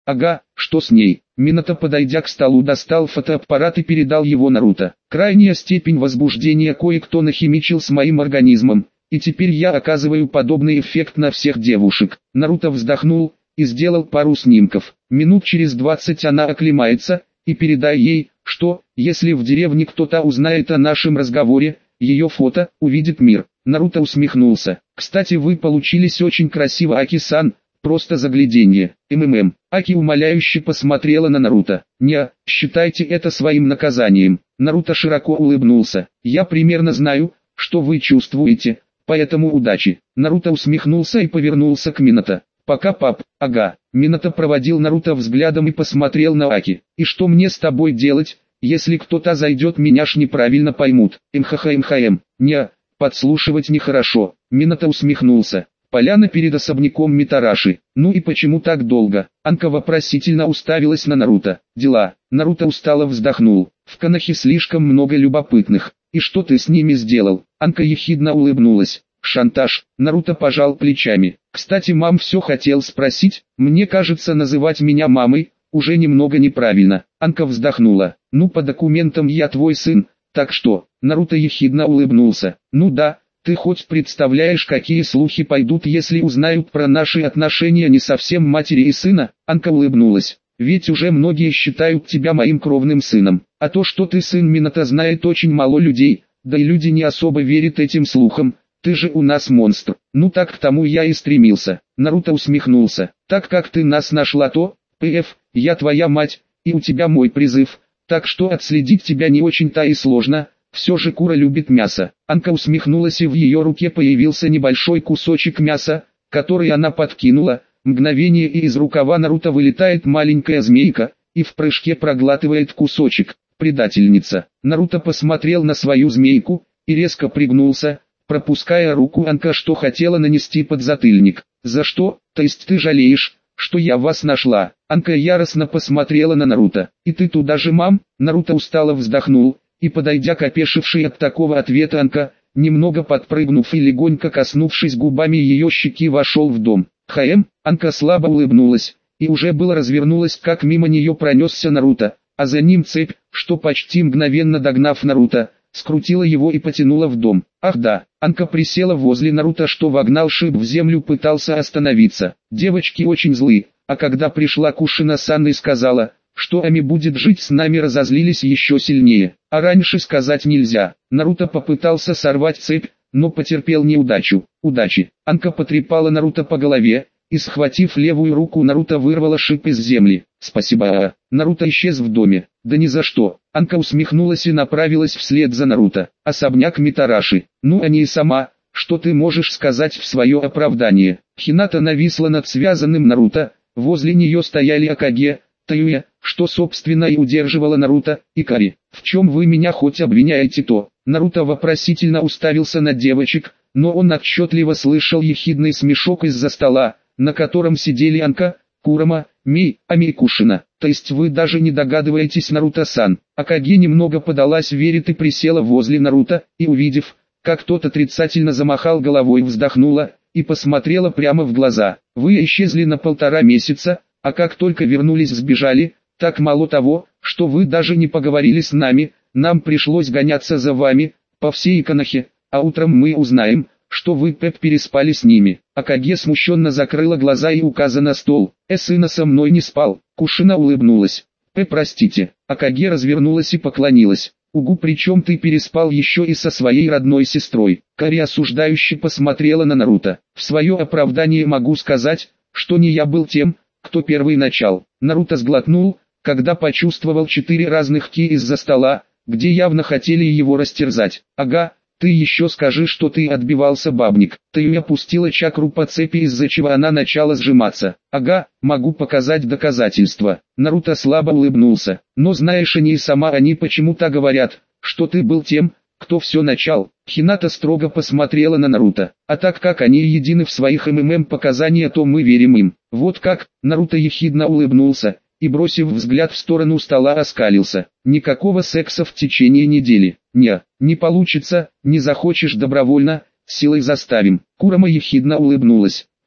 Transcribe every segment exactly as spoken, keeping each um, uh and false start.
Ага, что с ней? Минато, подойдя к столу, достал фотоаппарат и передал его Наруто. Крайняя степень возбуждения кое-кто нахимичил с моим организмом, и теперь я оказываю подобный эффект на всех девушек. Наруто вздохнул и сделал пару снимков. Минут через двадцать она оклемается, и передай ей, что, если в деревне кто-то узнает о нашем разговоре, ее фото увидит мир. Наруто усмехнулся. Кстати, вы получились очень красиво, Аки-сан, просто загляденье. МММ. Аки умоляюще посмотрела на Наруто. Не, считайте это своим наказанием. Наруто широко улыбнулся. Я примерно знаю, что вы чувствуете, поэтому удачи. Наруто усмехнулся и повернулся к Минато. Пока, пап. Ага. Минато проводил Наруто взглядом и посмотрел на Аки. И что мне с тобой делать, если кто-то зайдет, меня ж неправильно поймут. МХХ-МХМ. Не, подслушивать нехорошо. Минато усмехнулся. Поляна перед особняком Митараши. Ну и почему так долго? Анка вопросительно уставилась на Наруто. Дела. Наруто устало вздохнул. В Конохе слишком много любопытных. И что ты с ними сделал? Анка ехидно улыбнулась. Шантаж. Наруто пожал плечами. Кстати, мам, все хотел спросить. Мне кажется, называть меня мамой уже немного неправильно. Анка вздохнула. Ну, по документам я твой сын, так что? Наруто ехидно улыбнулся. Ну да. Ты хоть представляешь, какие слухи пойдут, если узнают про наши отношения не совсем матери и сына? Анка улыбнулась. Ведь уже многие считают тебя моим кровным сыном. А то, что ты сын Минато, знает очень мало людей, да и люди не особо верят этим слухам. Ты же у нас монстр. Ну так к тому я и стремился. Наруто усмехнулся. Так как ты нас нашла, то, ПФ, я твоя мать, и у тебя мой призыв. Так что отследить тебя не очень-то и сложно. Все же Кура любит мясо. Анка усмехнулась, и в ее руке появился небольшой кусочек мяса, который она подкинула. Мгновение, и из рукава Наруто вылетает маленькая змейка, и в прыжке проглатывает кусочек. Предательница. Наруто посмотрел на свою змейку, и резко пригнулся, пропуская руку Анка, что хотела нанести подзатыльник. За что? То есть ты жалеешь, что я вас нашла? Анка яростно посмотрела на Наруто. И ты туда же, мам? Наруто устало вздохнул. И, подойдя к опешившей от такого ответа Анка, немного подпрыгнув и легонько коснувшись губами ее щеки, вошел в дом. ХМ, Анка слабо улыбнулась, и уже было развернулась, как мимо нее пронесся Наруто, а за ним цепь, что почти мгновенно догнав Наруто, скрутила его и потянула в дом. Ах да, Анка присела возле Наруто, что вогнал шип в землю, пытался остановиться. Девочки очень злы, а когда пришла Кушина-сан и сказала, что Ами будет жить с нами, разозлились еще сильнее. А раньше сказать нельзя. Наруто попытался сорвать цепь, но потерпел неудачу. Удачи. Анка потрепала Наруто по голове, и, схватив левую руку, Наруто вырвала шип из земли. Спасибо. Наруто исчез в доме. Да ни за что. Анка усмехнулась и направилась вслед за Наруто. Особняк Митараши. Ну, а не и сама. Что ты можешь сказать в свое оправдание? Хината нависла над связанным Наруто. Возле нее стояли Акаге, Таюя, что собственно и удерживала Наруто, и Кари. В чем вы меня хоть обвиняете, то? Наруто вопросительно уставился на девочек, но он отчетливо слышал ехидный смешок из-за стола, на котором сидели Анка, Курама, Мей, Ами и Кушина. То есть вы даже не догадываетесь, Наруто-сан? Акаге немного подалась вперед и присела возле Наруто, и, увидев, как тот отрицательно замахал головой, вздохнула и посмотрела прямо в глаза. Вы исчезли на полтора месяца, а как только вернулись, сбежали. Так мало того, что вы даже не поговорили с нами, нам пришлось гоняться за вами по всей Конохе, а утром мы узнаем, что вы, Пеп, переспали с ними. Акаге смущенно закрыла глаза и указа на стол. Э, сына со мной не спал. Кушина улыбнулась. Пеп, простите. Акаге развернулась и поклонилась. Угу, причем ты переспал еще и со своей родной сестрой. Кари осуждающе посмотрела на Наруто. В свое оправдание могу сказать, что не я был тем, кто первый начал. Наруто сглотнул, когда почувствовал четыре разных ки из-за стола, где явно хотели его растерзать. Ага, ты еще скажи, что ты отбивался, бабник. Ты опустила чакру по цепи, из-за чего она начала сжиматься. Ага, могу показать доказательства. Наруто слабо улыбнулся. Но знаешь, они и сама они почему-то говорят, что ты был тем, кто все начал. Хината строго посмотрела на Наруто. А так как они едины в своих МММ показания, то мы верим им. Вот как? Наруто ехидно улыбнулся и, бросив взгляд в сторону стола, оскалился. Никакого секса в течение недели. Не, не получится, не захочешь добровольно, силой заставим. Курама ехидно улыбнулась.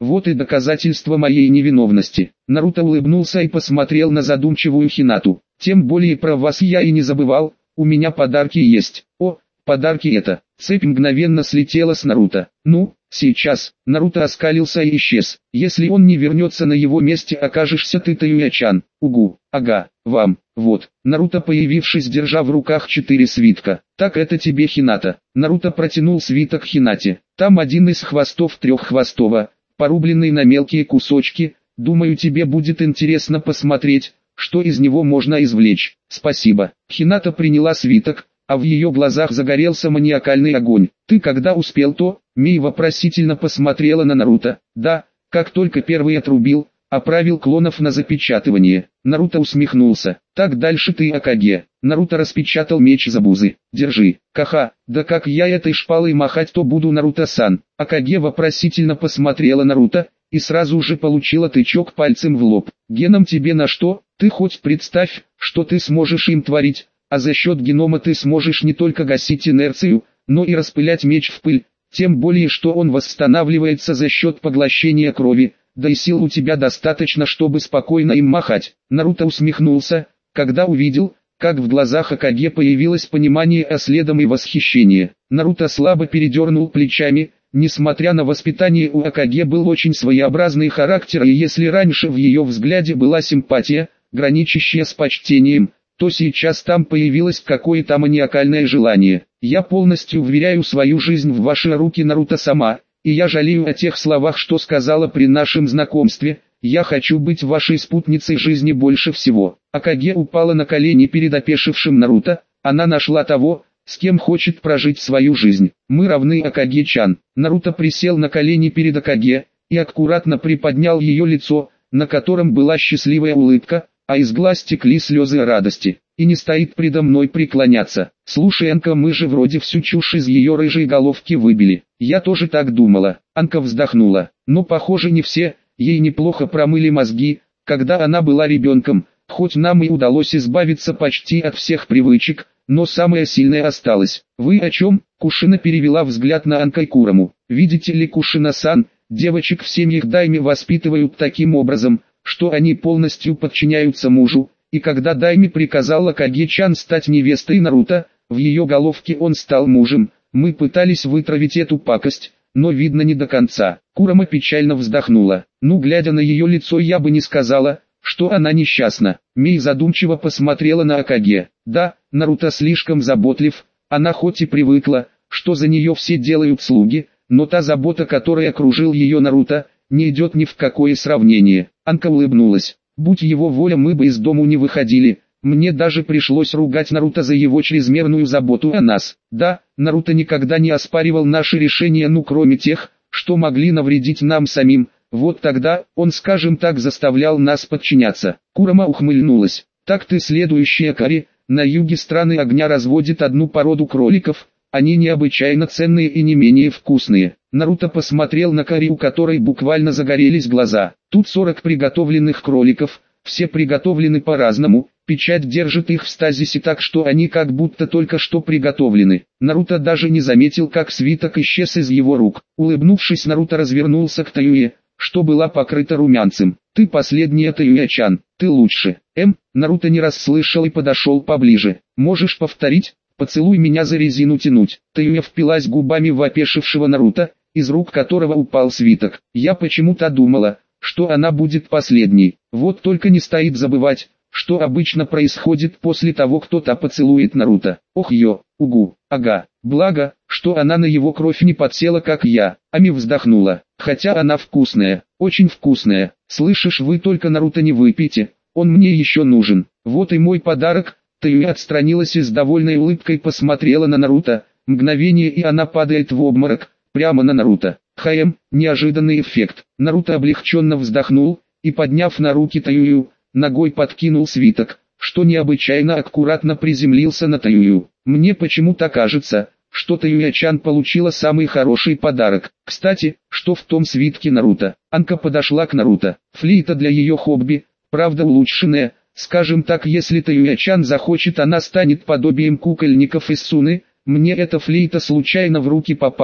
Вот и доказательство моей невиновности. Наруто улыбнулся и посмотрел на задумчивую Хинату. Тем более про вас я и не забывал, у меня подарки есть. О, подарки это. Цепь мгновенно слетела с Наруто. Ну, сейчас. Наруто оскалился и исчез. Если он не вернется, на его месте окажешься ты, Таюя-чан. Угу, ага, вам. Вот. Наруто, появившись, держа в руках четыре свитка. Так это тебе, Хината. Наруто протянул свиток Хинате. Там один из хвостов треххвостого, порубленный на мелкие кусочки. Думаю, тебе будет интересно посмотреть, что из него можно извлечь. Спасибо. Хината приняла свиток, а в ее глазах загорелся маниакальный огонь. Ты когда успел то? Мей вопросительно посмотрела на Наруто. Да, как только первый отрубил, отправил клонов на запечатывание. Наруто усмехнулся. Так дальше ты, Акаге. Наруто распечатал меч Забузы. Держи. Каха, да как я этой шпалой махать, то буду, Наруто-сан. Акаге вопросительно посмотрела на Наруто и сразу же получила тычок пальцем в лоб. Геном тебе на что? Ты хоть представь, что ты сможешь им творить, а за счет генома ты сможешь не только гасить инерцию, но и распылять меч в пыль, тем более что он восстанавливается за счет поглощения крови, да и сил у тебя достаточно, чтобы спокойно им махать. Наруто усмехнулся, когда увидел, как в глазах Акаге появилось понимание, а следом и восхищение. Наруто слабо передернул плечами. Несмотря на воспитание, у Акаге был очень своеобразный характер, и если раньше в ее взгляде была симпатия, граничащая с почтением, то сейчас там появилось какое-то маниакальное желание. Я полностью вверяю свою жизнь в ваши руки, Наруто-сама, и я жалею о тех словах, что сказала при нашем знакомстве. Я хочу быть вашей спутницей жизни больше всего. Акаге упала на колени перед опешившим Наруто. Она нашла того, с кем хочет прожить свою жизнь. Мы равны, Акаге-чан. Наруто присел на колени перед Акаге и аккуратно приподнял ее лицо, на котором была счастливая улыбка, а из глаз текли слезы радости. И не стоит предо мной преклоняться. Слушай, Анка, мы же вроде всю чушь из ее рыжей головки выбили. Я тоже так думала. Анка вздохнула. Но похоже не все, ей неплохо промыли мозги, когда она была ребенком. Хоть нам и удалось избавиться почти от всех привычек, но самое сильное осталось. Вы о чем? Кушина перевела взгляд на Анка и Кураму. Видите ли, Кушина-сан, девочек в семьях дайме воспитывают таким образом, что они полностью подчиняются мужу, и когда дайме приказала Акаге-чан стать невестой Наруто, в ее головке он стал мужем. Мы пытались вытравить эту пакость, но видно не до конца. Курама печально вздохнула. Ну, глядя на ее лицо, я бы не сказала, что она несчастна. Мей задумчиво посмотрела на Акаге. Да, Наруто слишком заботлив, она хоть и привыкла, что за нее все делают слуги, но та забота, которой окружил ее Наруто, не идет ни в какое сравнение. Анка улыбнулась. Будь его воля, мы бы из дому не выходили. Мне даже пришлось ругать Наруто за его чрезмерную заботу о нас. Да, Наруто никогда не оспаривал наши решения, ну кроме тех, что могли навредить нам самим. Вот тогда, он, скажем так, заставлял нас подчиняться. Курама ухмыльнулась. Так ты следующая, Кари. На юге страны огня разводит одну породу кроликов. Они необычайно ценные и не менее вкусные. Наруто посмотрел на Кари, у которой буквально загорелись глаза. Тут сорок приготовленных кроликов, все приготовлены по-разному. Печать держит их в стазисе так, что они как будто только что приготовлены. Наруто даже не заметил, как свиток исчез из его рук. Улыбнувшись, Наруто развернулся к Таюе, что была покрыта румянцем. «Ты последняя, Таюя-чан, ты лучше». М. Наруто не расслышал и подошел поближе. «Можешь повторить? Поцелуй меня, за резину тянуть». Таюя впилась губами в опешившего Наруто, из рук которого упал свиток. «Я почему-то думала, что она будет последней. Вот только не стоит забывать, что обычно происходит после того, кто-то поцелует Наруто. Ох ё, угу, ага, благо, что она на его кровь не подсела, как я». Ами вздохнула. «Хотя она вкусная, очень вкусная. Слышишь, вы только Наруто не выпейте, он мне еще нужен. Вот и мой подарок». Таюя отстранилась и с довольной улыбкой посмотрела на Наруто. Мгновение, и она падает в обморок, прямо на Наруто. Хаем, неожиданный эффект. Наруто облегченно вздохнул, и, подняв на руки Таюю, ногой подкинул свиток, что необычайно аккуратно приземлился на Таюю. Мне почему-то кажется, что Таюя-чан получила самый хороший подарок. Кстати, что в том свитке, Наруто? Анка подошла к Наруто. Флейта для ее хобби, правда улучшенная. Скажем так, если Таюя-чан захочет, она станет подобием кукольников из Суны. Мне эта флейта случайно в руки попала,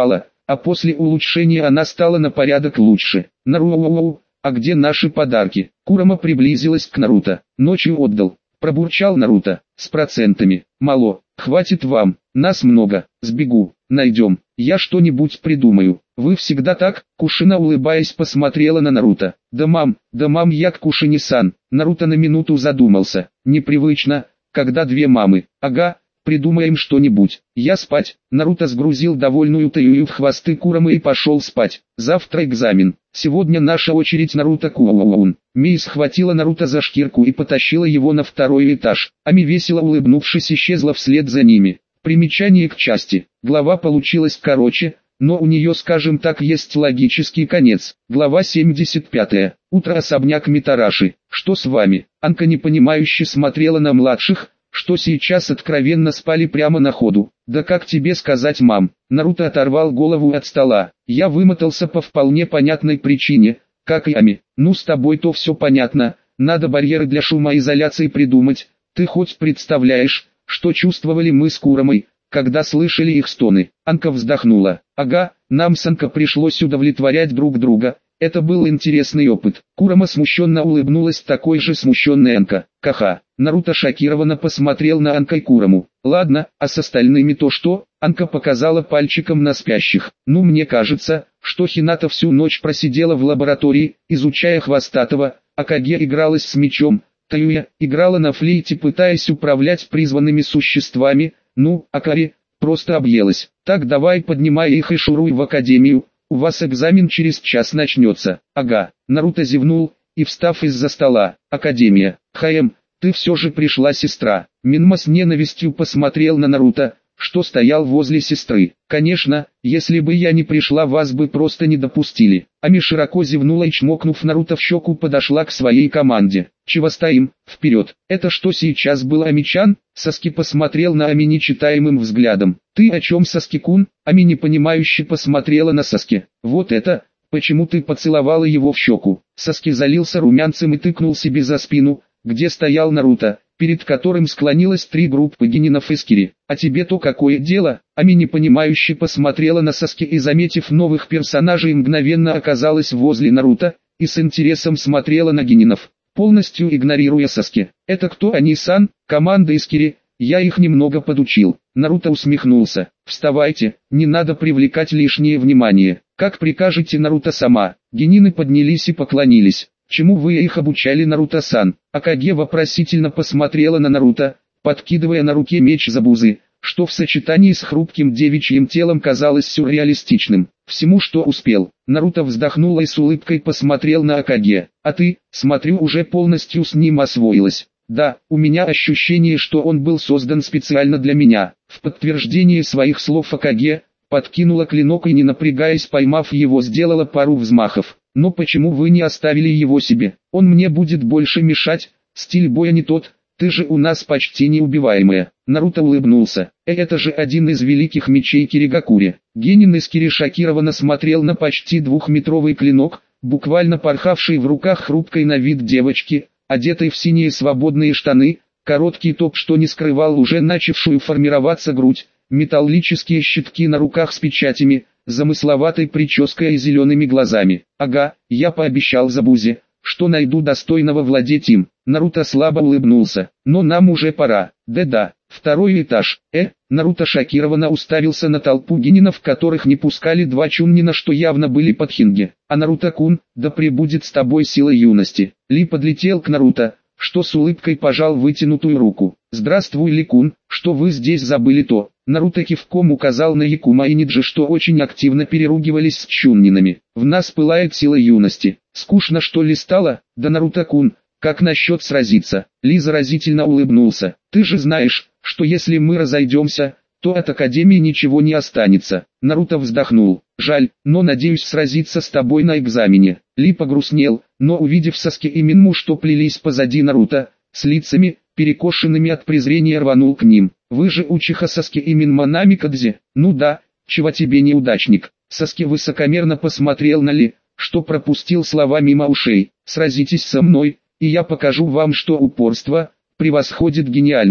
а после улучшения она стала на порядок лучше. Наруто, а где наши подарки? Курама приблизилась к Наруто. Ночью отдал. Пробурчал Наруто. С процентами. Мало. Хватит вам. Нас много. Сбегу. Найдем. Я что-нибудь придумаю. Вы всегда так? Кушина, улыбаясь, посмотрела на Наруто. Да мам, да мам, я к Кушине-сан. Наруто на минуту задумался. Непривычно, когда две мамы. Ага. Придумаем что-нибудь. Я спать. Наруто сгрузил довольную Тэюю в хвосты Курамы и пошел спать. Завтра экзамен. Сегодня наша очередь, Наруто-кун. Мей схватила Наруто за шкирку и потащила его на второй этаж. Ами, весело улыбнувшись, исчезла вслед за ними. Примечание к части. Глава получилась короче, но у нее, скажем так, есть логический конец. Глава семьдесят пять. Утро, особняк Митараши. Что с вами? Анка непонимающе смотрела на младших, что сейчас откровенно спали прямо на ходу. Да как тебе сказать, мам? Наруто оторвал голову от стола. Я вымотался по вполне понятной причине, как и Ами. Ну, с тобой-то все понятно. Надо барьеры для шумоизоляции придумать. Ты хоть представляешь, что чувствовали мы с Курамой, когда слышали их стоны? Анка вздохнула. Ага, нам с Анка пришлось удовлетворять друг друга. Это был интересный опыт. Курама смущенно улыбнулась, такой же смущенной Анка. Ха-ха. Наруто шокированно посмотрел на Анка и Кураму. Ладно, а с остальными то что? Анка показала пальчиком на спящих. Ну, мне кажется, что Хината всю ночь просидела в лаборатории, изучая Хвостатого, а Каге игралась с мечом, Тэюя играла на флейте, пытаясь управлять призванными существами, ну, а Кари просто объелась. Так, давай поднимай их и шуруй в академию. У вас экзамен через час начнется. Ага. Наруто зевнул и, встав из-за стола. Академия. Хаэм, ты все же пришла, сестра. Минма с ненавистью посмотрел на Наруто, что стоял возле сестры. Конечно, если бы я не пришла, вас бы просто не допустили. Ами широко зевнула и, чмокнув Наруто в щеку, подошла к своей команде. Чего стоим? Вперед! Это что сейчас было, Ами-чан? Саски посмотрел на Ами нечитаемым взглядом. Ты о чем, Саски-кун? Ами непонимающе посмотрела на Саски. Вот это, почему ты поцеловала его в щеку? Саски залился румянцем и тыкнул себе за спину, где стоял Наруто, перед которым склонилось три группы генинов из Кири. А тебе-то какое дело? Ами непонимающе посмотрела на Саски и, заметив новых персонажей, мгновенно оказалась возле Наруто и с интересом смотрела на генинов, полностью игнорируя Саски. Это кто они, сан? Команда из Кири. Я их немного подучил. Наруто усмехнулся. Вставайте, не надо привлекать лишнее внимание. Как прикажете, Наруто-сама. Генины поднялись и поклонились. Чему вы их обучали, Наруто-сан? Акаге вопросительно посмотрела на Наруто, подкидывая на руке меч Забузы, что в сочетании с хрупким девичьим телом казалось сюрреалистичным. Всему, что успел. Наруто вздохнул и с улыбкой посмотрел на Акаге. А ты, смотрю, уже полностью с ним освоилась. Да, у меня ощущение, что он был создан специально для меня. В подтверждение своих слов Акаге подкинула клинок и, не напрягаясь, поймав его, сделала пару взмахов. Но почему вы не оставили его себе? Он мне будет больше мешать, стиль боя не тот, ты же у нас почти неубиваемая. Наруто улыбнулся. Э, это же один из великих мечей Киригакури. Генин из Кири шокированно смотрел на почти двухметровый клинок, буквально порхавший в руках хрупкой на вид девочки, одетой в синие свободные штаны, короткий топ, что не скрывал уже начавшую формироваться грудь, металлические щитки на руках с печатями, замысловатой прической и зелеными глазами. Ага, я пообещал Забузе, что найду достойного владеть им. Наруто слабо улыбнулся. Но нам уже пора. Да-да, второй этаж. Э, Наруто шокированно уставился на толпу генинов, которых не пускали два чуннина, что явно были под хинге. А Наруто-кун, да пребудет с тобой сила юности. Ли подлетел к Наруто, что с улыбкой пожал вытянутую руку. Здравствуй, Ли-кун, что вы здесь забыли-то? Наруто кивком указал на Якума и Ниджи, что очень активно переругивались с чуннинами. В нас пылает сила юности. Скучно, что ли, стало? Да, Наруто-кун, как насчет сразиться? Ли заразительно улыбнулся. Ты же знаешь, что если мы разойдемся, то от Академии ничего не останется. Наруто вздохнул. Жаль, но надеюсь сразиться с тобой на экзамене. Ли погрустнел, но увидев Саски и Минму, что плелись позади Наруто, с лицами, перекошенными от презрения, рванул к ним. Вы же учиха Саски и Минма Намикадзе? Ну да, чего тебе, неудачник? Саски высокомерно посмотрел на Ли, что пропустил слова мимо ушей. Сразитесь со мной, и я покажу вам, что упорство превосходит гениальность.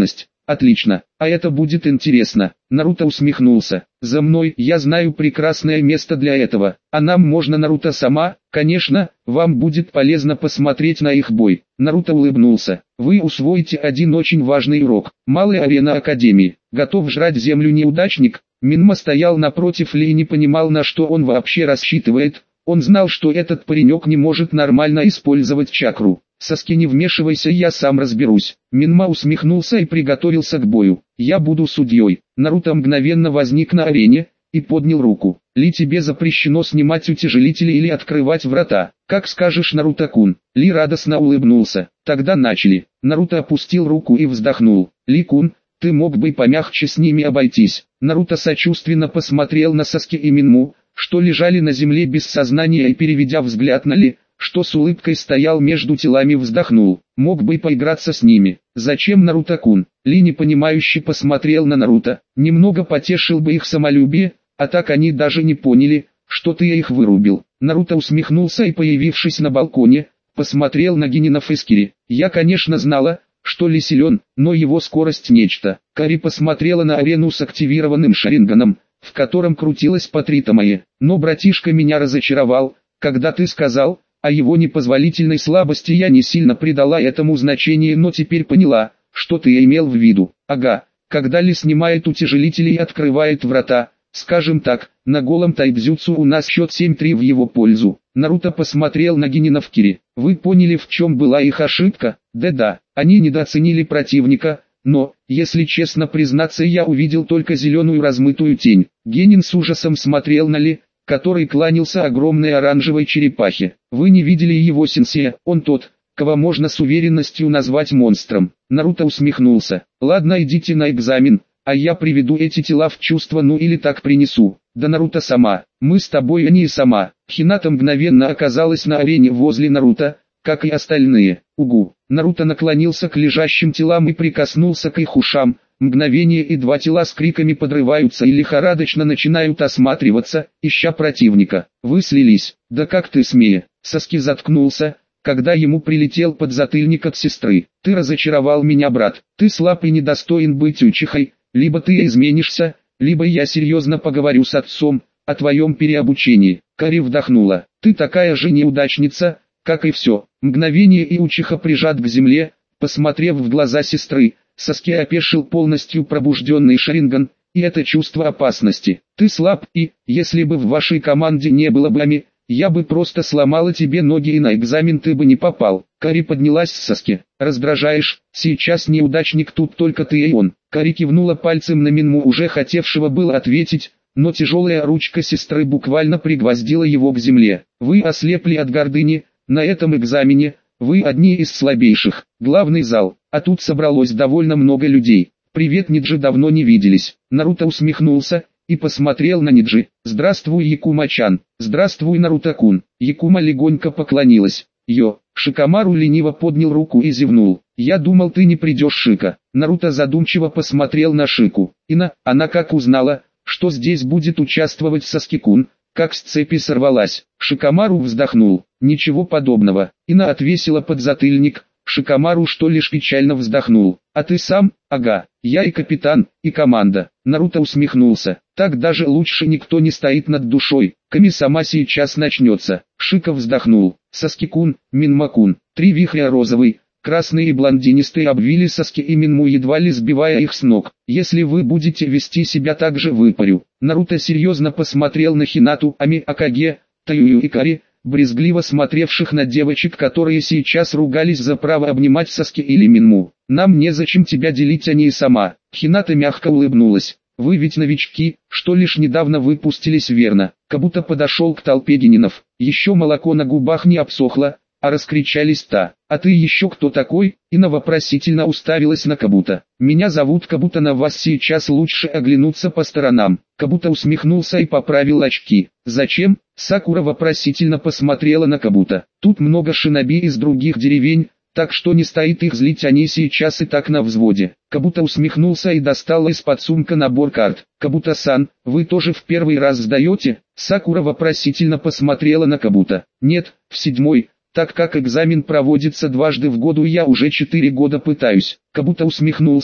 Отлично, а это будет интересно. Наруто усмехнулся. За мной, я знаю прекрасное место для этого. А нам можно, Наруто-сама? Конечно, вам будет полезно посмотреть на их бой. Наруто улыбнулся. Вы усвоите один очень важный урок. Малая арена Академии. Готов жрать землю неудачник? Минма стоял напротив Ли и не понимал, на что он вообще рассчитывает. Он знал, что этот паренек не может нормально использовать чакру. «Саски, не вмешивайся, я сам разберусь». Минма усмехнулся и приготовился к бою. «Я буду судьей». Наруто мгновенно возник на арене и поднял руку. «Ли, тебе запрещено снимать утяжелители или открывать врата. Как скажешь, Наруто-кун». Ли радостно улыбнулся. Тогда начали. Наруто опустил руку и вздохнул. «Ли-кун, ты мог бы помягче с ними обойтись». Наруто сочувственно посмотрел на Саски и Минму, что лежали на земле без сознания, и, переведя взгляд на Ли, что с улыбкой стоял между телами, вздохнул. Мог бы поиграться с ними. Зачем, Наруто-кун? Ли непонимающе посмотрел на Наруто. Немного потешил бы их самолюбие, а так они даже не поняли, что ты их вырубил. Наруто усмехнулся и, появившись на балконе, посмотрел на Генинов и Скири. Я, конечно, знала, что Ли силен, но его скорость нечто. Кари посмотрела на арену с активированным шаринганом, в котором крутилась по три Тамае. Но братишка меня разочаровал, когда ты сказал о его непозволительной слабости. Я не сильно придала этому значение, но теперь поняла, что ты имел в виду. Ага, когда Ли снимает утяжелители и открывает врата, скажем так, на голом тайбзюцу у нас счет семь-три в его пользу. Наруто посмотрел на Генина в Кири. Вы поняли, в чем была их ошибка? Да-да, они недооценили противника, но, если честно признаться, я увидел только зеленую размытую тень. Генин с ужасом смотрел на Ли, который кланялся огромной оранжевой черепахе. Вы не видели его сенсея, он тот, кого можно с уверенностью назвать монстром. Наруто усмехнулся. Ладно, идите на экзамен, а я приведу эти тела в чувство, ну или так принесу. Да, Наруто сама, мы с тобой, а не сама. Хината мгновенно оказалась на арене возле Наруто, как и остальные. Угу. Наруто наклонился к лежащим телам и прикоснулся к их ушам. Мгновение, и два тела с криками подрываются и лихорадочно начинают осматриваться, ища противника. Вы слились. Да как ты смея? Саски заткнулся, когда ему прилетел подзатыльник от сестры. Ты разочаровал меня, брат. Ты слаб и недостоин быть учихой. Либо ты изменишься, либо я серьезно поговорю с отцом о твоем переобучении. Кари вдохнула. Ты такая же неудачница, как и все. Мгновение, и учиха прижат к земле, посмотрев в глаза сестры. Саски опешил, полностью пробужденный Шаринган, и это чувство опасности. Ты слаб, и, если бы в вашей команде не было бы Ами, я бы просто сломала тебе ноги и на экзамен ты бы не попал. Кари поднялась с Саски. Раздражаешь, сейчас неудачник тут только ты и он. Кари кивнула пальцем на Минму, уже хотевшего было ответить, но тяжелая ручка сестры буквально пригвоздила его к земле. Вы ослепли от гордыни, на этом экзамене, вы одни из слабейших. Главный зал, а тут собралось довольно много людей. Привет, Ниджи, давно не виделись. Наруто усмехнулся и посмотрел на Ниджи. Здравствуй, Якума-чан. Здравствуй, Наруто-кун. Якума легонько поклонилась. Йо. Шикамару лениво поднял руку и зевнул. Я думал, ты не придешь, Шика. Наруто задумчиво посмотрел на Шику. Ина, она как узнала, что здесь будет участвовать Саски-кун, как с цепи сорвалась. Шикамару вздохнул. Ничего подобного. Ина отвесила подзатыльник. Шикамару что лишь печально вздохнул. А ты сам? Ага, я и капитан, и команда. Наруто усмехнулся. Так даже лучше, никто не стоит над душой. Ками сама сейчас начнется. Шика вздохнул. Саски-кун, Минма-кун. Три вихря розовый, красный и блондинистый обвили Саски и Минму, едва ли сбивая их с ног. Если вы будете вести себя так же, выпарю. Наруто серьезно посмотрел на Хинату, Ами, Акаге, Таюю и Кари, брезгливо смотревших на девочек, которые сейчас ругались за право обнимать Саски или Минму. Нам незачем тебя делить, а не и сама. Хината мягко улыбнулась. Вы ведь новички, что лишь недавно выпустились, верно? Кабуто подошел к толпе генинов. Еще молоко на губах не обсохло, а раскричались та. А ты еще кто такой? Ина вопросительно уставилась на Кабуто. Меня зовут Кабуто, на вас сейчас лучше оглянуться по сторонам. Кабуто усмехнулся и поправил очки. Зачем? Сакура вопросительно посмотрела на Кабуто. Тут много шиноби из других деревень, так что не стоит их злить, они сейчас и так на взводе. Кабуто усмехнулся и достал из-под сумка набор карт. Кабуто-сан, вы тоже в первый раз сдаете? Сакура вопросительно посмотрела на Кабуто. Нет, в седьмой. Так как экзамен проводится дважды в году, я уже четыре года пытаюсь. Кабуто усмехнулся,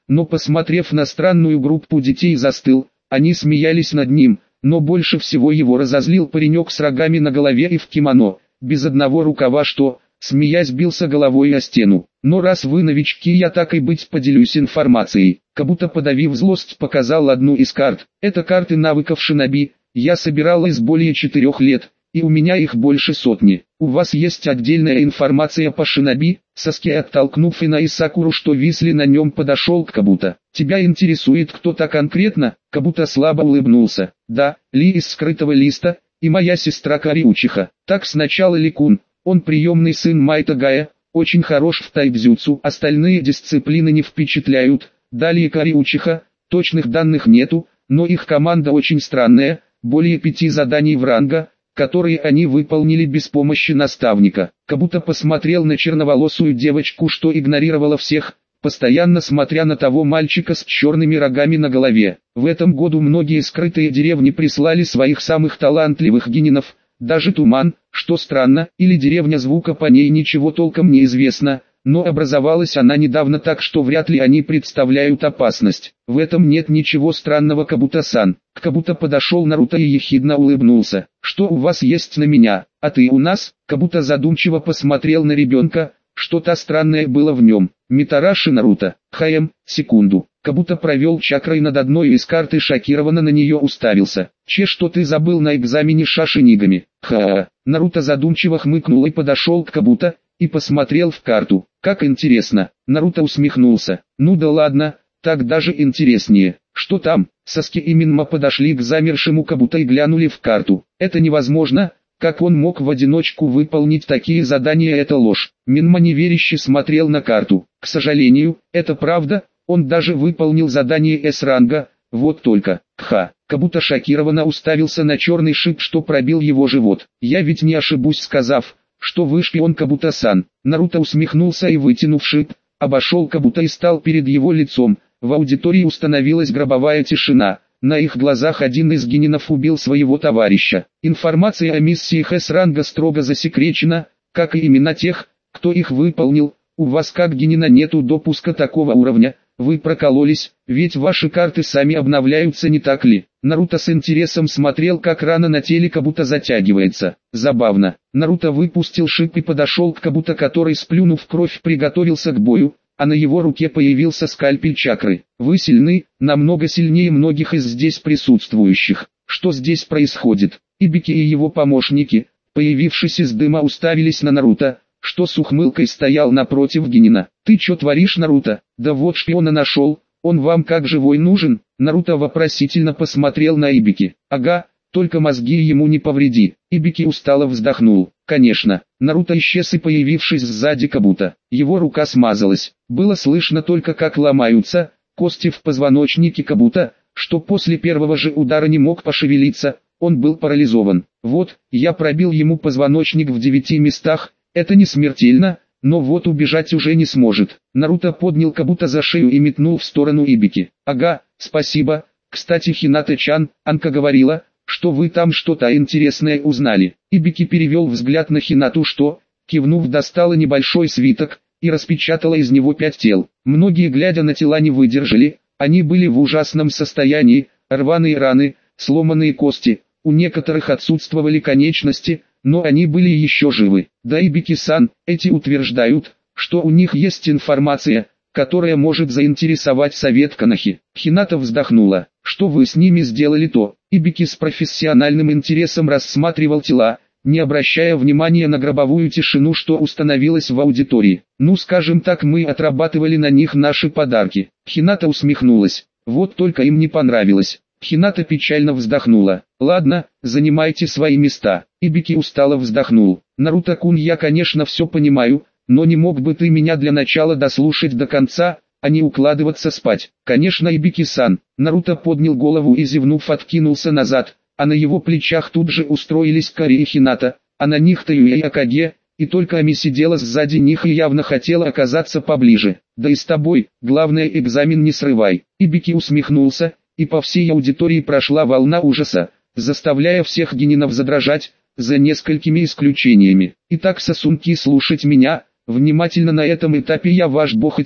но посмотрев на странную группу детей застыл. Они смеялись над ним, но больше всего его разозлил паренек с рогами на голове и в кимоно, без одного рукава, что, смеясь, бился головой о стену. Но раз вы новички, я так и быть поделюсь информацией. Как будто подавив злость, показал одну из карт. Это карты навыков шиноби. Я собирал их с более четырех лет, и у меня их больше сотни. У вас есть отдельная информация по шиноби? Саски, оттолкнув Ина и Сакуру, что висли на нем, подошел к Кабуто. Тебя интересует кто-то конкретно? Кабуто слабо улыбнулся. Да, Ли из скрытого листа, и моя сестра Кариучиха. Так сначала Ли-кун, он приемный сын Майта Гая, очень хорош в тайбзюцу, остальные дисциплины не впечатляют. Далее Кариучиха, точных данных нету, но их команда очень странная, более пяти заданий в ранга, которые они выполнили без помощи наставника. Кабуто посмотрел на черноволосую девочку, что игнорировала всех, постоянно смотря на того мальчика с черными рогами на голове. В этом году многие скрытые деревни прислали своих самых талантливых генинов, даже Туман, что странно, или деревня Звука, по ней ничего толком не известно, но образовалась она недавно, так что вряд ли они представляют опасность. В этом нет ничего странного, Кабуто-сан. К Кабуто подошел Наруто и ехидно улыбнулся. Что у вас есть на меня, а ты у нас? Кабуто задумчиво посмотрел на ребенка, что-то странное было в нем. Митараши Наруто. Хаем, секунду. Кабуто провел чакрой над одной из карт и шокированно на нее уставился. Че, что ты забыл на экзамене шашинигами? Ха-ха. Наруто задумчиво хмыкнул и подошел к Кабуто и посмотрел в карту. Как интересно. Наруто усмехнулся. Ну да ладно, так даже интереснее. Что там? Саски и Минма подошли к замершему Кабуто и глянули в карту. Это невозможно. Как он мог в одиночку выполнить такие задания? Это ложь. Минма неверяще смотрел на карту. К сожалению, это правда. Он даже выполнил задание С-ранга. Вот только. Ха. Кабуто шокированно уставился на черный шип, что пробил его живот. Я ведь не ошибусь, сказав, что вы шпион, Кабуто-сан. Наруто усмехнулся и, вытянув шип, обошел Кабуто и стал перед его лицом. В аудитории установилась гробовая тишина. На их глазах один из генинов убил своего товарища. Информация о миссиях С-ранга строго засекречена, как и имена тех, кто их выполнил. У вас как генина нету допуска такого уровня. Вы прокололись, ведь ваши карты сами обновляются, не так ли? Наруто с интересом смотрел, как рана на теле Кабуто затягивается. Забавно. Наруто выпустил шип и подошел к Кабуто, который, сплюнув кровь, приготовился к бою, а на его руке появился скальпель чакры. Вы сильны, намного сильнее многих из здесь присутствующих. Что здесь происходит? Ибики и его помощники, появившись из дыма, уставились на Наруто, что с ухмылкой стоял напротив генина. Ты чё творишь, Наруто? Да вот шпиона нашел, он вам как живой нужен? Наруто вопросительно посмотрел на Ибики. Ага, только мозги ему не повреди. Ибики устало вздохнул. Конечно. Наруто исчез и, появившись сзади Кабуто, его рука смазалась. Было слышно только, как ломаются кости в позвоночнике Кабуто, что после первого же удара не мог пошевелиться, он был парализован. Вот, я пробил ему позвоночник в девяти местах. Это не смертельно, но вот убежать уже не сможет. Наруто поднял Кабуто за шею и метнул в сторону Ибики. Ага, спасибо. Кстати, Хината-чан, Анка говорила, что вы там что-то интересное узнали. Ибики перевел взгляд на Хинату, что, кивнув, достала небольшой свиток и распечатала из него пять тел. Многие, глядя на тела, не выдержали. Они были в ужасном состоянии, рваные раны, сломанные кости, у некоторых отсутствовали конечности, но они были еще живы. Да, Ибики-сан, эти утверждают, что у них есть информация, которая может заинтересовать совет Канахи. Хината вздохнула. Что вы с ними сделали, то? Ибики с профессиональным интересом рассматривал тела, не обращая внимания на гробовую тишину, что установилась в аудитории. Ну, скажем так, мы отрабатывали на них наши подарки. Хината усмехнулась. Вот только им не понравилось. Хината печально вздохнула. Ладно, занимайте свои места. Ибики устало вздохнул. Наруто-кун, я конечно все понимаю, но не мог бы ты меня для начала дослушать до конца, а не укладываться спать? Конечно, Ибики-сан. Наруто поднял голову и, зевнув, откинулся назад, а на его плечах тут же устроились Кари и Хината, а на них Таюя и Акаге, и только Ами сидела сзади них и явно хотела оказаться поближе. Да и с тобой, главное, экзамен не срывай. Ибики усмехнулся, и по всей аудитории прошла волна ужаса, заставляя всех генинов задрожать, за несколькими исключениями. Итак, сосунки, слушать меня, внимательно. На этом этапе я ваш бог и царь,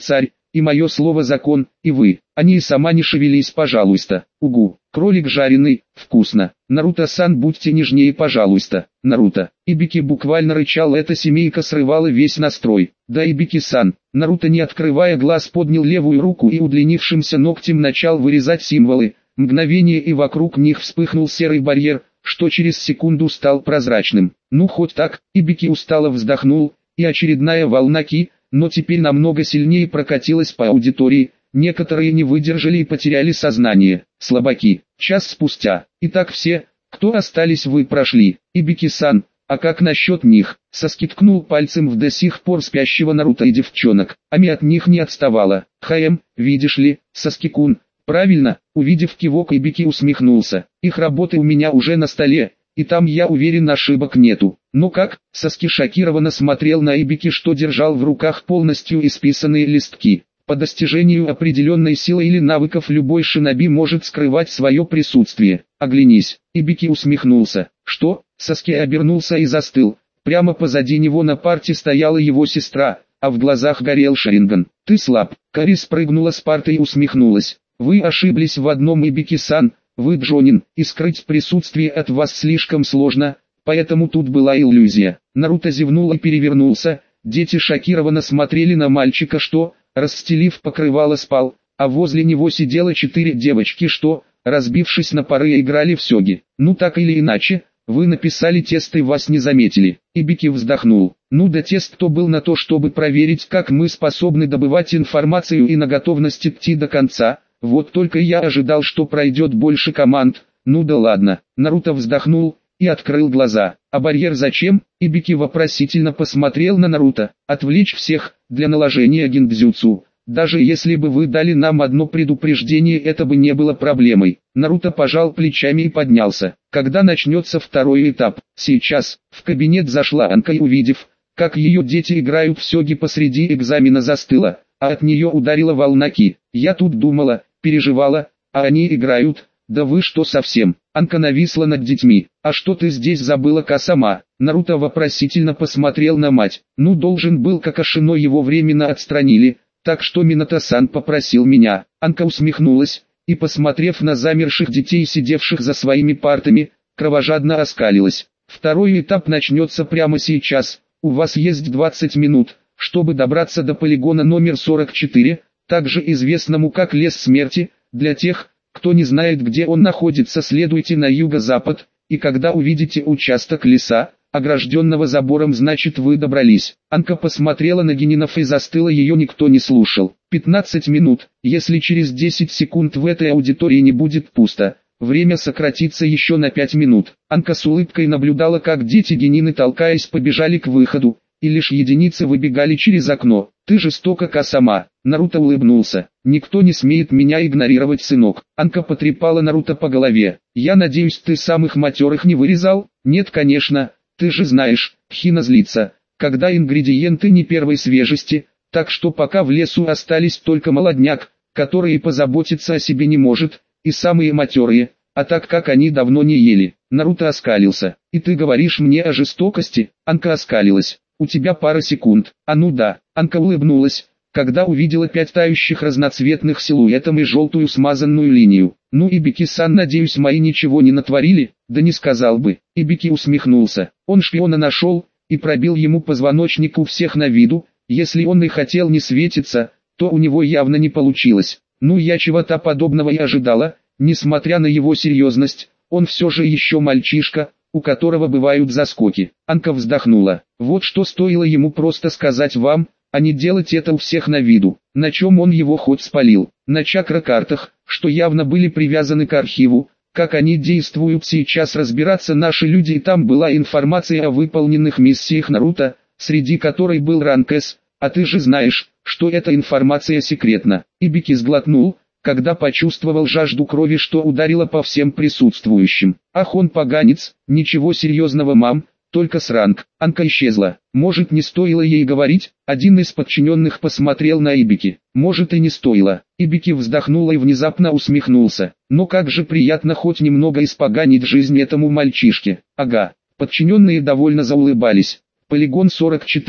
и мое слово закон, и вы. Они и сама не шевелись, пожалуйста. Угу. Кролик жареный, вкусно. Наруто-сан, будьте нежнее, пожалуйста. Наруто. Ибики буквально рычал, эта семейка срывала весь настрой. Да, Ибики-сан. Наруто, не открывая глаз, поднял левую руку и удлинившимся ногтем начал вырезать символы. Мгновение, и вокруг них вспыхнул серый барьер, что через секунду стал прозрачным. Ну хоть так. Ибики устало вздохнул, и очередная волна ки, но теперь намного сильнее, прокатилась по аудитории. Некоторые не выдержали и потеряли сознание. Слабаки. Час спустя. Итак, все, кто остались, вы прошли. Ибики-сан, а как насчет них? Саски ткнул пальцем в до сих пор спящего Наруто и девчонок. Ами от них не отставала. Хаэм, видишь ли, Саски-кун. Правильно. Увидев кивок, Ибики усмехнулся. Их работы у меня уже на столе, и там, я уверен, ошибок нету. Ну как? Саски шокированно смотрел на Ибики, что держал в руках полностью исписанные листки. По достижению определенной силы или навыков любой шиноби может скрывать свое присутствие. Оглянись. Ибики усмехнулся. Что? Саски обернулся и застыл. Прямо позади него на парте стояла его сестра, а в глазах горел Шаринган. Ты слаб. Кари спрыгнула с парты и усмехнулась. Вы ошиблись в одном, Ибики-сан. Вы Джонин, и скрыть присутствие от вас слишком сложно, поэтому тут была иллюзия. Наруто зевнул и перевернулся. Дети шокированно смотрели на мальчика, что, расстелив покрывало, спал, а возле него сидело четыре девочки, что, разбившись на пары, играли в сёги. Ну так или иначе, вы написали тест и вас не заметили. Ибики вздохнул. Ну да, тест то был на то, чтобы проверить, как мы способны добывать информацию и на готовность идти до конца. Вот только я ожидал, что пройдет больше команд. Ну да ладно. Наруто вздохнул и открыл глаза. А барьер зачем? Ибики вопросительно посмотрел на Наруто. Отвлечь всех, для наложения гиндзюцу. Даже если бы вы дали нам одно предупреждение, это бы не было проблемой. Наруто пожал плечами и поднялся. Когда начнется второй этап? Сейчас. В кабинет зашла Анка и, увидев, как ее дети играют в сёги, посреди экзамена застыла, а от нее ударила волна ки. Я тут думала, переживала, а они играют. Да вы что совсем? Анка нависла над детьми. А что ты здесь забыла, Касама? Наруто вопросительно посмотрел на мать. Ну, должен был Какашино, его временно отстранили, так что Минато-сан попросил меня. Анка усмехнулась и, посмотрев на замерших детей, сидевших за своими партами, кровожадно оскалилась. Второй этап начнется прямо сейчас. У вас есть двадцать минут, чтобы добраться до полигона номер сорок четыре, также известному как Лес Смерти. Для тех, кто не знает, где он находится, следуйте на юго-запад, и когда увидите участок леса, огражденного забором, значит вы добрались. Анка посмотрела на генинов и застыла, ее никто не слушал. пятнадцать минут, если через десять секунд в этой аудитории не будет пусто, время сократится еще на пять минут. Анка с улыбкой наблюдала, как дети генины, толкаясь, побежали к выходу, и лишь единицы выбегали через окно. Ты жестока, Касама. Наруто улыбнулся. Никто не смеет меня игнорировать, сынок. Анка потрепала Наруто по голове. Я надеюсь, ты самых матерых не вырезал? Нет, конечно. Ты же знаешь, Хина злится, когда ингредиенты не первой свежести, так что пока в лесу остались только молодняк, который и позаботиться о себе не может, и самые матерые, а так как они давно не ели. Наруто оскалился. И ты говоришь мне о жестокости? Анка оскалилась. У тебя пара секунд. А ну да. Анка улыбнулась, когда увидела пять тающих разноцветных силуэтом и желтую смазанную линию. Ну, Ибики-сан, надеюсь, мои ничего не натворили? Да не сказал бы. Ибики усмехнулся. Он шпиона нашел и пробил ему позвоночник у всех на виду. Если он и хотел не светиться, то у него явно не получилось. Ну, я чего-то подобного и ожидала. Несмотря на его серьезность, он все же еще мальчишка, у которого бывают заскоки. Анка вздохнула. Вот что стоило ему просто сказать вам, а не делать это у всех на виду. На чем он его хоть спалил? На чакра-картах, что явно были привязаны к архиву. Как они действуют сейчас, разбираться наши люди, и там была информация о выполненных миссиях Наруто, среди которой был ранг С, а ты же знаешь, что эта информация секретна. Ибики сглотнул, когда почувствовал жажду крови, что ударила по всем присутствующим. Ах, он поганец. Ничего серьезного, мам, только сранг. Анка исчезла. Может, не стоило ей говорить? Один из подчиненных посмотрел на Ибики. Может, и не стоило. Ибики вздохнула и внезапно усмехнулся. Но как же приятно хоть немного испоганить жизнь этому мальчишке. Ага. Подчиненные довольно заулыбались. Полигон сорок четыре.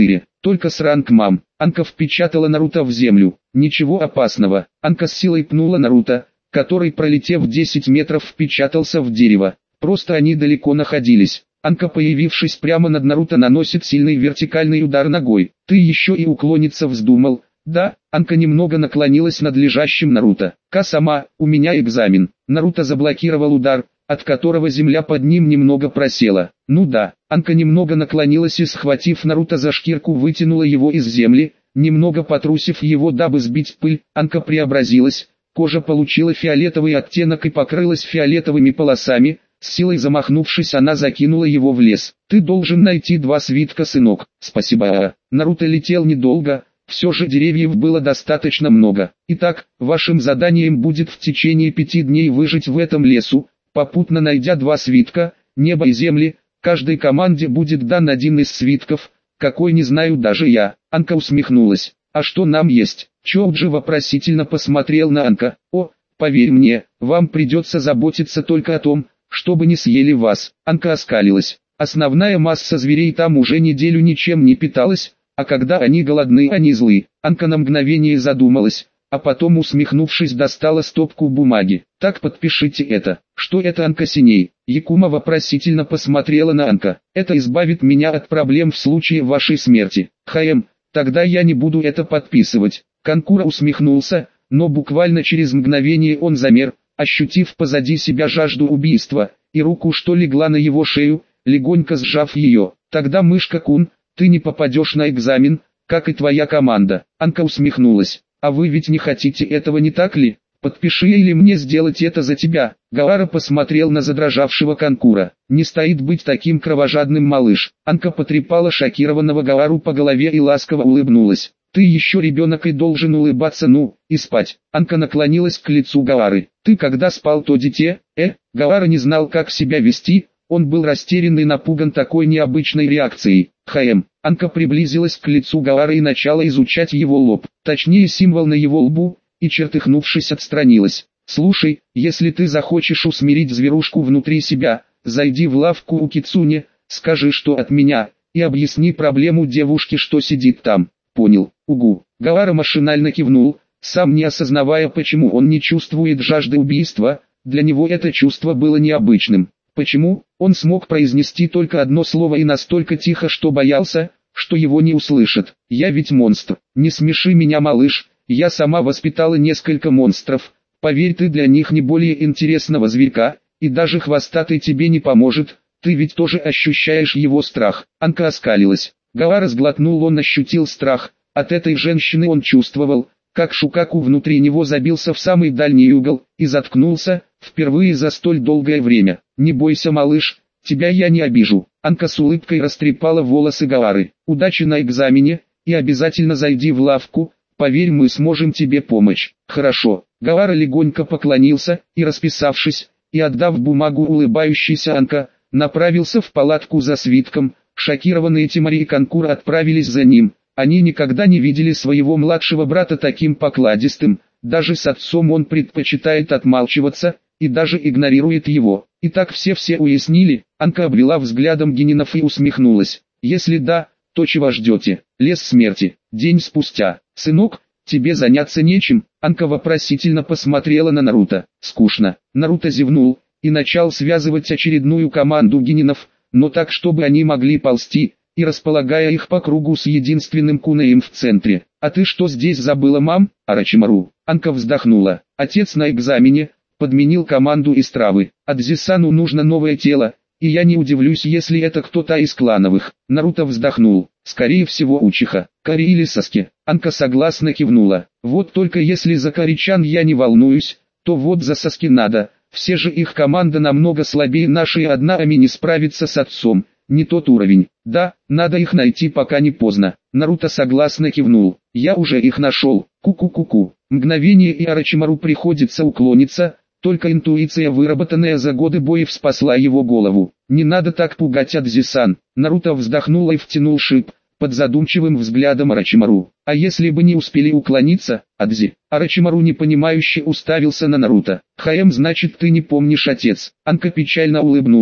Только сранг мам. Анка впечатала Наруто в землю. Ничего опасного. Анка с силой пнула Наруто, который, пролетев десять метров, впечатался в дерево. Просто они далеко находились. Анка, появившись прямо над Наруто, наносит сильный вертикальный удар ногой. Ты еще и уклониться вздумал. Да, Анка немного наклонилась над лежащим Наруто. Ка-сама, у меня экзамен. Наруто заблокировал удар, от которого земля под ним немного просела. Ну да, Анка немного наклонилась и, схватив Наруто за шкирку, вытянула его из земли, немного потрусив его, дабы сбить пыль. Анка преобразилась, кожа получила фиолетовый оттенок и покрылась фиолетовыми полосами. С силой замахнувшись, она закинула его в лес. Ты должен найти два свитка, сынок. Спасибо. Наруто летел недолго. Все же деревьев было достаточно много. Итак, вашим заданием будет в течение пяти дней выжить в этом лесу, попутно найдя два свитка, небо и земли. Каждой команде будет дан один из свитков, какой не знаю даже я. Анка усмехнулась. А что нам есть? Чоуджи вопросительно посмотрел на Анка. О, поверь мне, вам придется заботиться только о том, чтобы не съели вас. Анка оскалилась. Основная масса зверей там уже неделю ничем не питалась. А когда они голодны, они злы. Анка на мгновение задумалась, а потом, усмехнувшись, достала стопку бумаги. Так, подпишите это. Что это, Анка Синей? Якума вопросительно посмотрела на Анка. Это избавит меня от проблем в случае вашей смерти. Хаэм, тогда я не буду это подписывать. Канкура усмехнулся, но буквально через мгновение он замер, ощутив позади себя жажду убийства, и руку, что легла на его шею, легонько сжав ее. Тогда, мышка-кун, ты не попадешь на экзамен, как и твоя команда. Анка усмехнулась. А вы ведь не хотите этого, не так ли? Подпиши или мне сделать это за тебя. Гаара посмотрел на задрожавшего Канкура. Не стоит быть таким кровожадным, малыш. Анка потрепала шокированного Гаару по голове и ласково улыбнулась. Ты еще ребенок и должен улыбаться, ну, и спать. Анка наклонилась к лицу Гаары. Ты когда спал, то дитя? Э, Гаара не знал, как себя вести. Он был растерян и напуган такой необычной реакцией. Хаэм. Анка приблизилась к лицу Гаары и начала изучать его лоб, точнее символ на его лбу, и, чертыхнувшись, отстранилась. Слушай, если ты захочешь усмирить зверушку внутри себя, зайди в лавку у Кицуне, скажи, что от меня, и объясни проблему девушки, что сидит там. Понял, угу. Гаара машинально кивнул, сам не осознавая, почему он не чувствует жажды убийства. Для него это чувство было необычным. Почему? Он смог произнести только одно слово и настолько тихо, что боялся, что его не услышат. Я ведь монстр. Не смеши меня, малыш, я сама воспитала несколько монстров. Поверь, ты для них не более интересного зверька, и даже хвостатый тебе не поможет, ты ведь тоже ощущаешь его страх. Анка оскалилась. Гаара сглотнул, он ощутил страх. От этой женщины он чувствовал, как Шукаку внутри него забился в самый дальний угол, и заткнулся, впервые за столь долгое время. «Не бойся, малыш, тебя я не обижу». Анка с улыбкой растрепала волосы Гаары. «Удачи на экзамене, и обязательно зайди в лавку, поверь, мы сможем тебе помочь». «Хорошо». Гаара легонько поклонился, и, расписавшись, и отдав бумагу улыбающейся Анка, направился в палатку за свитком. Шокированные Тимари и Канкура отправились за ним. Они никогда не видели своего младшего брата таким покладистым, даже с отцом он предпочитает отмалчиваться, и даже игнорирует его. И так все-все уяснили. Анка обвела взглядом Генинов и усмехнулась. Если да, то чего ждете? Лес смерти. День спустя. Сынок, тебе заняться нечем? Анка вопросительно посмотрела на Наруто. Скучно. Наруто зевнул, и начал связывать очередную команду Генинов, но так, чтобы они могли ползти, и располагая их по кругу с единственным кунеем в центре. «А ты что здесь забыла, мам?» «Арачимару». Анка вздохнула. «Отец на экзамене», подменил команду из травы. «Адзисану нужно новое тело, и я не удивлюсь, если это кто-то из клановых». Наруто вздохнул. «Скорее всего, Учиха, Кари или Саски». Анка согласно кивнула. «Вот только если за Каричан я не волнуюсь, то вот за Саски надо. Все же их команда намного слабее нашей, одна Ами не справится с отцом. Не тот уровень. Да, надо их найти, пока не поздно». Наруто согласно кивнул. «Я уже их нашел. Ку-ку-ку-ку». Мгновение, и Арачимару приходится уклониться, только интуиция, выработанная за годы боев, спасла его голову. «Не надо так пугать, Адзи-сан». Наруто вздохнул и втянул шип, под задумчивым взглядом Арачимару. «А если бы не успели уклониться, Адзи?» Арачимару непонимающе уставился на Наруто. «Хаэм, значит, ты не помнишь, отец?» Анка печально улыбнулась.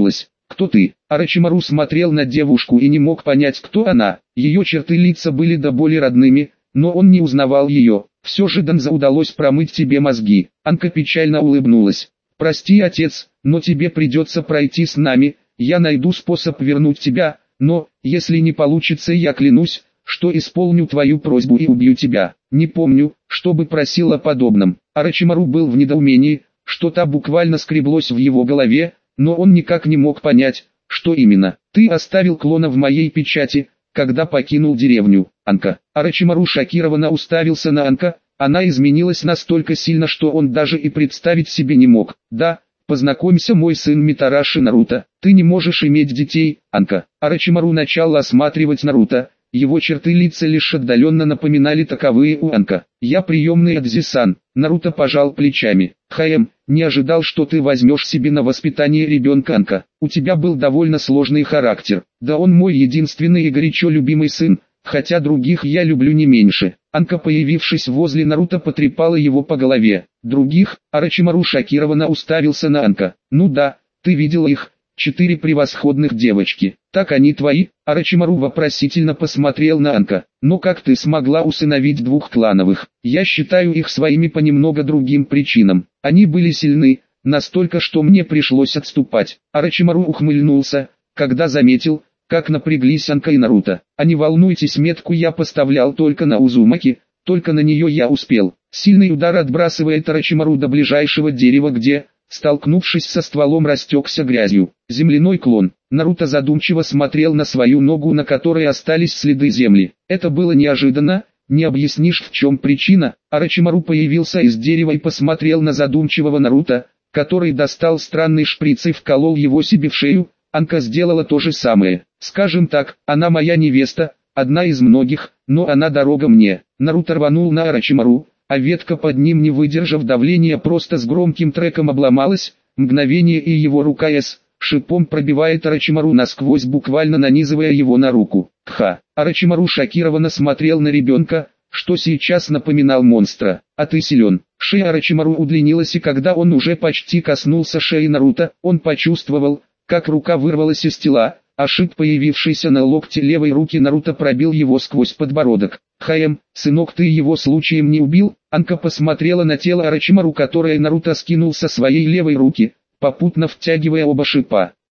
кто ты?» Орочимару смотрел на девушку и не мог понять, кто она. Ее черты лица были до боли родными, но он не узнавал ее. «Все же, Данза, удалось промыть тебе мозги». Анка печально улыбнулась. «Прости, отец, но тебе придется пройти с нами, я найду способ вернуть тебя, но, если не получится, я клянусь, что исполню твою просьбу и убью тебя». Не помню, чтобы просил о подобном. Орочимару был в недоумении, что-то буквально скреблось в его голове, но он никак не мог понять, что именно. «Ты оставил клона в моей печати, когда покинул деревню, Анка». Орочимару шокированно уставился на Анка, она изменилась настолько сильно, что он даже и представить себе не мог. «Да, познакомься, мой сын Митараши Наруто, ты не можешь иметь детей, Анка». Орочимару начал осматривать Наруто. Его черты лица лишь отдаленно напоминали таковые у Анка. «Я приемный от Зисан». Наруто пожал плечами. «Хаэм, не ожидал, что ты возьмешь себе на воспитание ребенка, Анка. У тебя был довольно сложный характер. Да он мой единственный и горячо любимый сын, хотя других я люблю не меньше». Анка, появившись возле Наруто, потрепала его по голове. «Других?» Орочимару шокированно уставился на Анка. «Ну да, ты видел их. Четыре превосходных девочки. Так они твои?» Орочимару вопросительно посмотрел на Анка. «Но как ты смогла усыновить двух клановых?» «Я считаю их своими по немного другим причинам. Они были сильны, настолько, что мне пришлось отступать». Орочимару ухмыльнулся, когда заметил, как напряглись Анка и Наруто. «А не волнуйтесь, метку я поставлял только на Узумаки, только на нее я успел». Сильный удар отбрасывает Орочимару до ближайшего дерева, где, столкнувшись со стволом, растекся грязью. Земляной клон. Наруто задумчиво смотрел на свою ногу, на которой остались следы земли. Это было неожиданно, не объяснишь, в чем причина. Орочимару появился из дерева и посмотрел на задумчивого Наруто, который достал странный шприц и вколол его себе в шею. Анка сделала то же самое. «Скажем так, она моя невеста, одна из многих, но она дорога мне». Наруто рванул на Орочимару, а ветка под ним, не выдержав давления, просто с громким треком обломалась. Мгновение, и его рука с шипом пробивает Орочимару насквозь, буквально нанизывая его на руку. «Кха!» Орочимару шокированно смотрел на ребенка, что сейчас напоминал монстра. «А ты силен». Шея Орочимару удлинилась, и когда он уже почти коснулся шеи Наруто, он почувствовал, как рука вырвалась из тела, а шип, появившийся на локте левой руки Наруто, пробил его сквозь подбородок. «Хаэм, сынок, ты его случаем не убил?» Анка посмотрела на тело Орочимару, которое Наруто скинул со своей левой руки, попутно втягивая оба шипа.